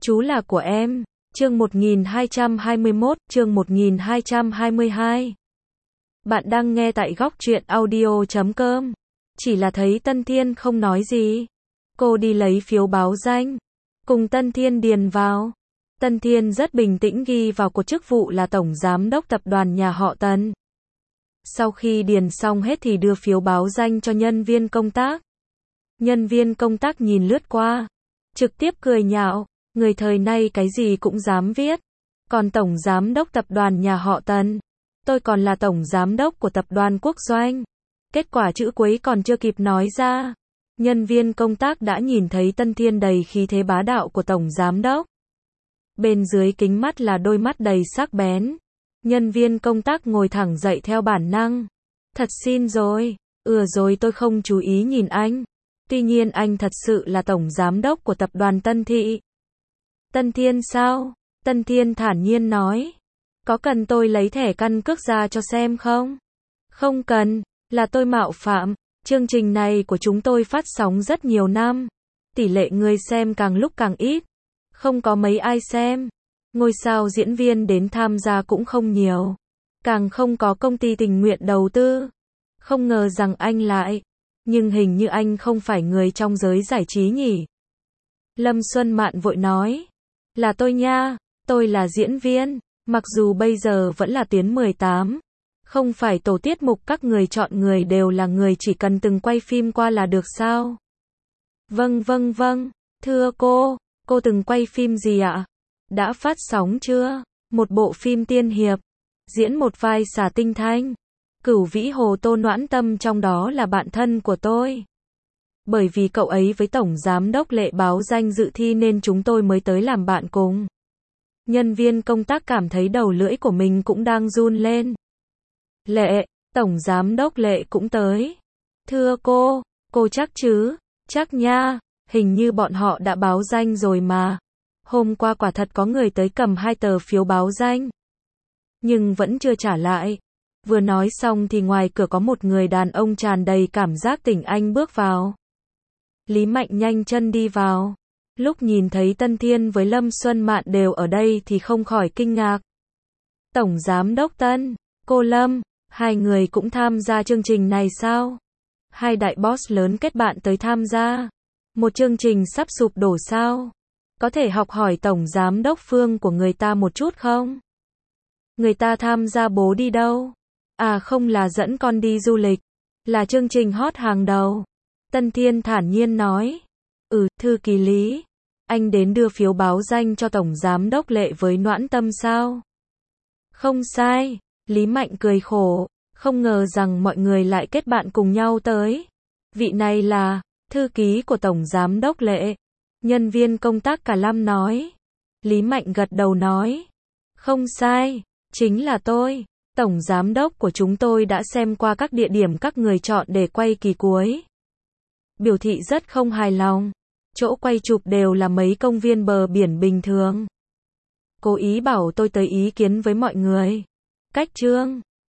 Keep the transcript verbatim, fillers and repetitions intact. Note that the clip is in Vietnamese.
Chú là của em. Chương một nghìn hai trăm hai mươi mốt, chương một nghìn hai trăm hai mươi hai. Bạn đang nghe tại góc truyện audio chấm com. Chỉ là thấy Tân Thiên không nói gì. Cô đi lấy phiếu báo danh, cùng Tân Thiên điền vào. Tân Thiên rất bình tĩnh ghi vào cột chức vụ là Tổng Giám đốc Tập đoàn nhà họ Tân. Sau khi điền xong hết thì đưa phiếu báo danh cho nhân viên công tác. Nhân viên công tác nhìn lướt qua, trực tiếp cười nhạo, người thời nay cái gì cũng dám viết. Còn Tổng Giám đốc Tập đoàn nhà họ Tân, tôi còn là Tổng Giám đốc của Tập đoàn Quốc Doanh. Kết quả chữ cuối còn chưa kịp nói ra, nhân viên công tác đã nhìn thấy Tân Thiên đầy khí thế bá đạo của Tổng Giám đốc. Bên dưới kính mắt là đôi mắt đầy sắc bén. Nhân viên công tác ngồi thẳng dậy theo bản năng. Thật xin rồi, ừ rồi tôi không chú ý nhìn anh. Tuy nhiên anh thật sự là Tổng Giám đốc của Tập đoàn Tân Thị. Tân Thiên sao? Tân Thiên thản nhiên nói. Có cần tôi lấy thẻ căn cước ra cho xem không? Không cần, là tôi mạo phạm. Chương trình này của chúng tôi phát sóng rất nhiều năm. Tỷ lệ người xem càng lúc càng ít. Không có mấy ai xem. Ngôi sao diễn viên đến tham gia cũng không nhiều. Càng không có công ty tình nguyện đầu tư. Không ngờ rằng anh lại. Nhưng hình như anh không phải người trong giới giải trí nhỉ? Lâm Xuân Mạn vội nói. Là tôi nha, tôi là diễn viên. Mặc dù bây giờ vẫn là tuyến mười tám. Không phải tổ tiết mục các người chọn người đều là người chỉ cần từng quay phim qua là được sao? Vâng vâng vâng, thưa cô, cô từng quay phim gì ạ? Đã phát sóng chưa? Một bộ phim tiên hiệp, diễn một vai xà tinh thanh. Cửu Vĩ Hồ Tô Noãn Tâm trong đó là bạn thân của tôi. Bởi vì cậu ấy với Tổng Giám đốc Lệ báo danh dự thi nên chúng tôi mới tới làm bạn cùng. Nhân viên công tác cảm thấy đầu lưỡi của mình cũng đang run lên. Lệ, Tổng Giám đốc Lệ cũng tới. Thưa cô, cô chắc chứ? Chắc nha, hình như bọn họ đã báo danh rồi mà. Hôm qua quả thật có người tới cầm hai tờ phiếu báo danh. Nhưng vẫn chưa trả lại. Vừa nói xong thì ngoài cửa có một người đàn ông tràn đầy cảm giác tỉnh anh bước vào. Lý Mạnh nhanh chân đi vào. Lúc nhìn thấy Tân Thiên với Lâm Xuân Mạn đều ở đây thì không khỏi kinh ngạc. Tổng Giám đốc Tân, cô Lâm, hai người cũng tham gia chương trình này sao? Hai đại boss lớn kết bạn tới tham gia. Một chương trình sắp sụp đổ sao? Có thể học hỏi Tổng Giám đốc Phương của người ta một chút không? Người ta tham gia bố đi đâu? À không, là dẫn con đi du lịch. Là chương trình hot hàng đầu. Tân Thiên thản nhiên nói. Ừ, thư ký Lý. Anh đến đưa phiếu báo danh cho Tổng Giám đốc Lệ với Noãn Tâm sao? Không sai. Lý Mạnh cười khổ. Không ngờ rằng mọi người lại kết bạn cùng nhau tới. Vị này là thư ký của Tổng Giám đốc Lệ. Nhân viên công tác cả Lâm nói. Lý Mạnh gật đầu nói. Không sai. Chính là tôi. Tổng Giám đốc của chúng tôi đã xem qua các địa điểm các người chọn để quay kỳ cuối. Biểu thị rất không hài lòng. Chỗ quay chụp đều là mấy công viên bờ biển bình thường. Cố ý bảo tôi tới ý kiến với mọi người. Cách chương